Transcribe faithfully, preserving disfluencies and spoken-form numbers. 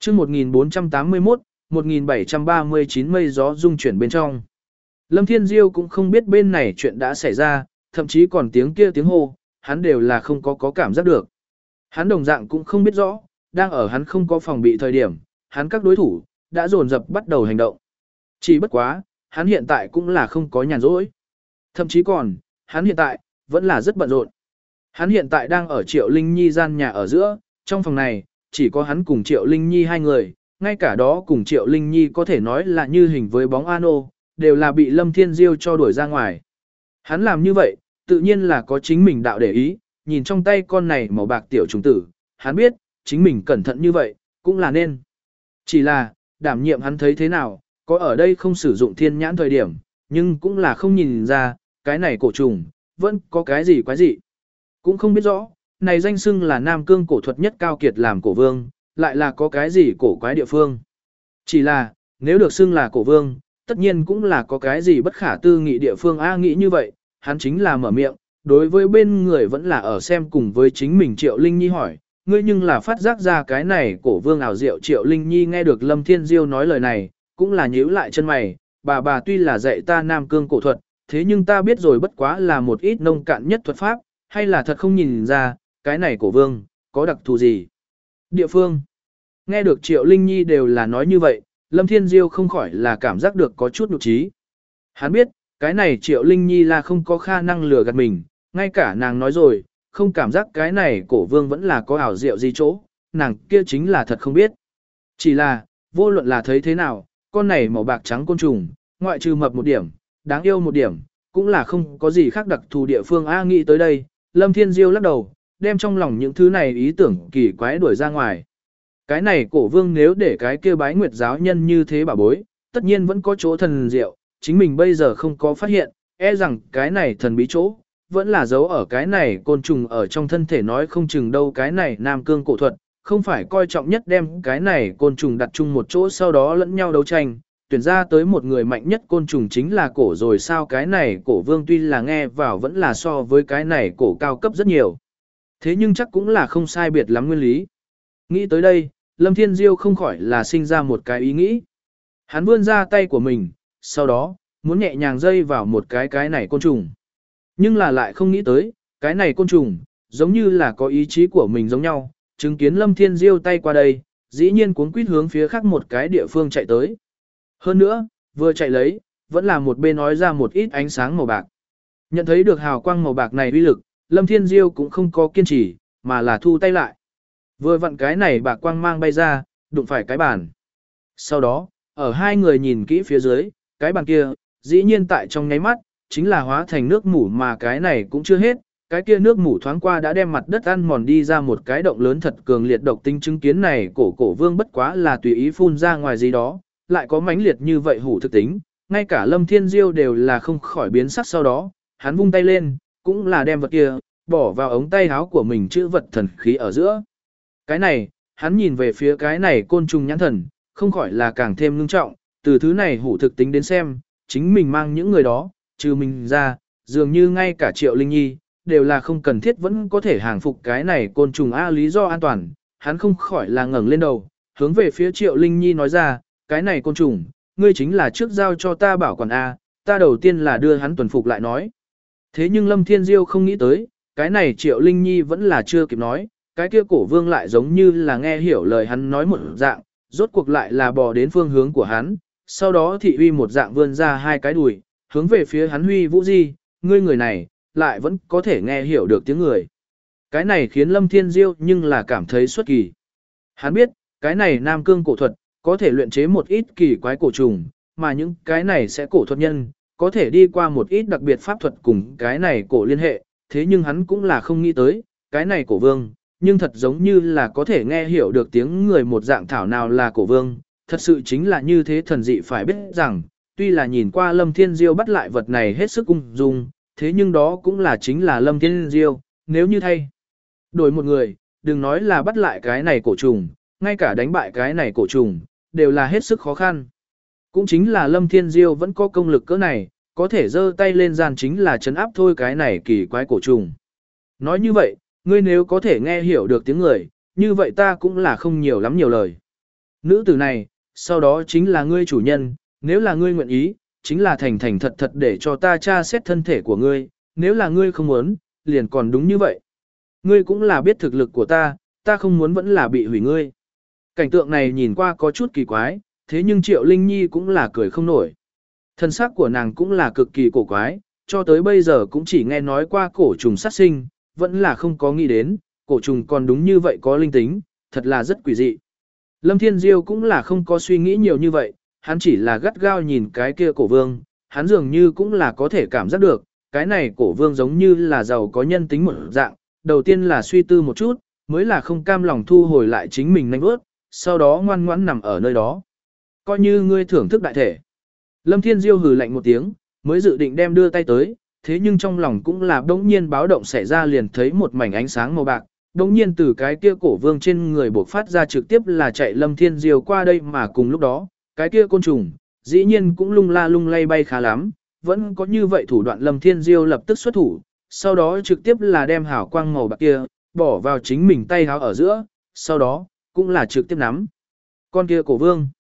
chương một nghìn bốn trăm tám mươi mốt, một nghìn bảy trăm ba mươi chín mây gió rung chuyển bên trong. Lâm Thiên Diêu cũng không biết bên này chuyện đã xảy ra, thậm chí còn tiếng kia tiếng hô, hắn đều là không có có cảm giác được. Hắn đồng dạng cũng không biết rõ, đang ở hắn không có phòng bị thời điểm, hắn các đối thủ, đã dồn dập bắt đầu hành động. Chỉ bất quá, hắn hiện tại cũng là không có nhàn rỗi. Thậm chí còn, hắn hiện tại, vẫn là rất bận rộn. Hắn hiện tại đang ở Triệu Linh Nhi gian nhà ở giữa, trong phòng này, chỉ có hắn cùng Triệu Linh Nhi hai người, ngay cả đó cùng Triệu Linh Nhi có thể nói là như hình với bóng ano, đều là bị Lâm Thiên Diêu cho đuổi ra ngoài. Hắn làm như vậy, tự nhiên là có chính mình đạo để ý, nhìn trong tay con này màu bạc tiểu trùng tử, hắn biết, chính mình cẩn thận như vậy, cũng là nên. Chỉ là, đảm nhiệm hắn thấy thế nào, có ở đây không sử dụng thiên nhãn thời điểm, nhưng cũng là không nhìn ra, cái này cổ trùng, vẫn có cái gì quái gì. Cũng không biết rõ, này danh xưng là Nam Cương cổ thuật nhất cao kiệt làm cổ vương, lại là có cái gì cổ quái địa phương. Chỉ là, nếu được xưng là cổ vương, tất nhiên cũng là có cái gì bất khả tư nghị địa phương A nghĩ như vậy, hắn chính là mở miệng, đối với bên người vẫn là ở xem cùng với chính mình Triệu Linh Nhi hỏi, ngươi nhưng là phát giác ra cái này cổ vương ảo diệu. Triệu Linh Nhi nghe được Lâm Thiên Diêu nói lời này, cũng là nhíu lại chân mày, bà bà tuy là dạy ta Nam Cương cổ thuật, thế nhưng ta biết rồi bất quá là một ít nông cạn nhất thuật pháp, hay là thật không nhìn ra, cái này cổ vương, có đặc thù gì. Địa phương, nghe được Triệu Linh Nhi đều là nói như vậy, Lâm Thiên Diêu không khỏi là cảm giác được có chút nhục trí. Hắn biết, cái này Triệu Linh Nhi là không có khả năng lừa gạt mình, ngay cả nàng nói rồi, không cảm giác cái này cổ vương vẫn là có ảo diệu gì chỗ, nàng kia chính là thật không biết. Chỉ là, vô luận là thấy thế nào, con này màu bạc trắng côn trùng, ngoại trừ mập một điểm, đáng yêu một điểm, cũng là không có gì khác đặc thù địa phương. A nghĩ tới đây, Lâm Thiên Diêu lắc đầu, đem trong lòng những thứ này ý tưởng kỳ quái đuổi ra ngoài. Cái này cổ vương nếu để cái kia bái nguyệt giáo nhân như thế bảo bối, tất nhiên vẫn có chỗ thần diệu, chính mình bây giờ không có phát hiện, e rằng cái này thần bí chỗ, vẫn là giấu ở cái này côn trùng ở trong thân thể, nói không chừng đâu cái này Nam Cương cổ thuật, không phải coi trọng nhất đem cái này côn trùng đặt chung một chỗ sau đó lẫn nhau đấu tranh, tuyển ra tới một người mạnh nhất côn trùng chính là cổ rồi sao. Cái này cổ vương tuy là nghe vào vẫn là so với cái này cổ cao cấp rất nhiều. Thế nhưng chắc cũng là không sai biệt lắm nguyên lý. Nghĩ tới đây, Lâm Thiên Diêu không khỏi là sinh ra một cái ý nghĩ. Hắn vươn ra tay của mình, sau đó, muốn nhẹ nhàng dây vào một cái cái này côn trùng. Nhưng là lại không nghĩ tới, cái này côn trùng, giống như là có ý chí của mình giống nhau, chứng kiến Lâm Thiên Diêu tay qua đây, dĩ nhiên cuốn quýt hướng phía khác một cái địa phương chạy tới. Hơn nữa, vừa chạy lấy, vẫn là một bên nói ra một ít ánh sáng màu bạc. Nhận thấy được hào quang màu bạc này uy lực, Lâm Thiên Diêu cũng không có kiên trì, mà là thu tay lại. Vừa vặn cái này bạc quang mang bay ra, đụng phải cái bàn. Sau đó, ở hai người nhìn kỹ phía dưới, cái bàn kia, dĩ nhiên tại trong nháy mắt, chính là hóa thành nước mủ, mà cái này cũng chưa hết. Cái kia nước mủ thoáng qua đã đem mặt đất ăn mòn đi ra một cái động lớn thật cường liệt. Độc tính chứng kiến này cổ cổ vương bất quá là tùy ý phun ra ngoài gì đó, lại có mãnh liệt như vậy hủ thực tính, ngay cả Lâm Thiên Diêu đều là không khỏi biến sắc. Sau đó, hắn vung tay lên, cũng là đem vật kia, bỏ vào ống tay áo của mình chữ vật thần khí ở giữa. Cái này, hắn nhìn về phía cái này côn trùng nhãn thần, không khỏi là càng thêm ngưng trọng, từ thứ này hủ thực tính đến xem, chính mình mang những người đó, trừ mình ra, dường như ngay cả Triệu Linh Nhi, đều là không cần thiết vẫn có thể hàng phục cái này côn trùng. A lý do an toàn, hắn không khỏi là ngẩng lên đầu, hướng về phía Triệu Linh Nhi nói ra, cái này côn trùng, ngươi chính là trước giao cho ta bảo quản A, ta đầu tiên là đưa hắn tuần phục lại nói. Thế nhưng Lâm Thiên Diêu không nghĩ tới, cái này Triệu Linh Nhi vẫn là chưa kịp nói, cái kia cổ vương lại giống như là nghe hiểu lời hắn nói một dạng, rốt cuộc lại là bò đến phương hướng của hắn, sau đó thị uy một dạng vươn ra hai cái đùi, hướng về phía hắn huy vũ di, ngươi người này, lại vẫn có thể nghe hiểu được tiếng người. Cái này khiến Lâm Thiên Diêu nhưng là cảm thấy xuất kỳ. Hắn biết, cái này Nam Cương cổ thuật, có thể luyện chế một ít kỳ quái cổ trùng, mà những cái này sẽ cổ thuật nhân, có thể đi qua một ít đặc biệt pháp thuật cùng cái này cổ liên hệ, thế nhưng hắn cũng là không nghĩ tới, cái này cổ vương, nhưng thật giống như là có thể nghe hiểu được tiếng người một dạng. Thảo nào là cổ vương, thật sự chính là như thế thần dị. Phải biết rằng, tuy là nhìn qua Lâm Thiên Diêu bắt lại vật này hết sức ung dung, thế nhưng đó cũng là chính là Lâm Thiên Diêu, nếu như thay đổi một người, đừng nói là bắt lại cái này cổ trùng, ngay cả đánh bại cái này cổ trùng, đều là hết sức khó khăn. Cũng chính là Lâm Thiên Diêu vẫn có công lực cỡ này, có thể giơ tay lên gian chính là chấn áp thôi cái này kỳ quái cổ trùng. Nói như vậy, ngươi nếu có thể nghe hiểu được tiếng người, như vậy ta cũng là không nhiều lắm nhiều lời. Nữ tử này, sau đó chính là ngươi chủ nhân, nếu là ngươi nguyện ý, chính là thành thành thật thật để cho ta tra xét thân thể của ngươi, nếu là ngươi không muốn, liền còn đúng như vậy. Ngươi cũng là biết thực lực của ta, ta không muốn vẫn là bị hủy ngươi. Cảnh tượng này nhìn qua có chút kỳ quái, thế nhưng Triệu Linh Nhi cũng là cười không nổi. Thân xác của nàng cũng là cực kỳ cổ quái, cho tới bây giờ cũng chỉ nghe nói qua cổ trùng sát sinh, vẫn là không có nghĩ đến, cổ trùng còn đúng như vậy có linh tính, thật là rất quỷ dị. Lâm Thiên Diêu cũng là không có suy nghĩ nhiều như vậy, hắn chỉ là gắt gao nhìn cái kia cổ vương, hắn dường như cũng là có thể cảm giác được, cái này cổ vương giống như là giàu có nhân tính một dạng, đầu tiên là suy tư một chút, mới là không cam lòng thu hồi lại chính mình nhanh bước, sau đó ngoan ngoãn nằm ở nơi đó. Coi như ngươi thưởng thức đại thể. Lâm Thiên Diêu hừ lạnh một tiếng, mới dự định đem đưa tay tới, thế nhưng trong lòng cũng là đống nhiên báo động xảy ra liền thấy một mảnh ánh sáng màu bạc, đống nhiên từ cái kia cổ vương trên người bộc phát ra trực tiếp là chạy Lâm Thiên Diêu qua đây mà cùng lúc đó, cái kia côn trùng, dĩ nhiên cũng lung la lung lay bay khá lắm, vẫn có như vậy thủ đoạn Lâm Thiên Diêu lập tức xuất thủ, sau đó trực tiếp là đem hào quang màu bạc kia, bỏ vào chính mình tay háo ở giữa, sau đó, cũng là trực tiếp nắm. Con kia cổ vương.